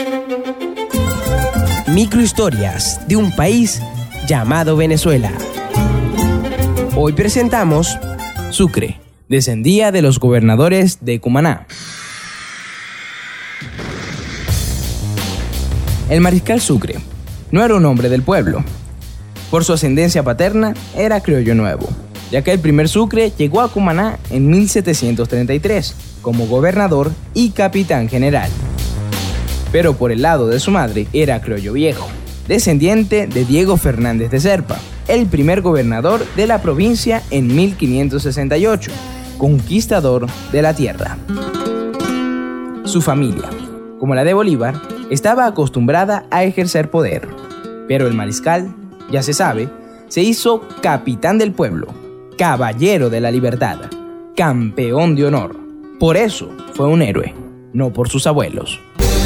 Microhistorias de un país llamado Venezuela. Hoy presentamos Sucre. Descendía de los gobernadores de Cumaná. El mariscal Sucre no era un hombre del pueblo. Por su ascendencia paterna, era criollo nuevo, ya que el primer Sucre llegó a Cumaná en 1733 como gobernador y capitán general. Pero por el lado de su madre era criollo viejo, descendiente de Diego Fernández de Serpa, el primer gobernador de la provincia en 1568, conquistador de la tierra. Su familia, como la de Bolívar, estaba acostumbrada a ejercer poder, pero el mariscal, ya se sabe, se hizo capitán del pueblo, caballero de la libertad, campeón de honor. Por eso fue un héroe, no por sus abuelos.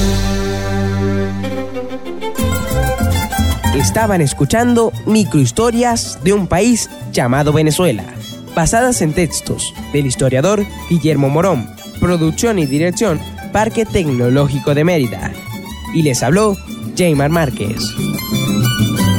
Estaban escuchando Microhistorias de un país llamado Venezuela, basadas en textos del historiador Guillermo Morón, producción y dirección Parque Tecnológico de Mérida. Y les habló Jaymar Márquez.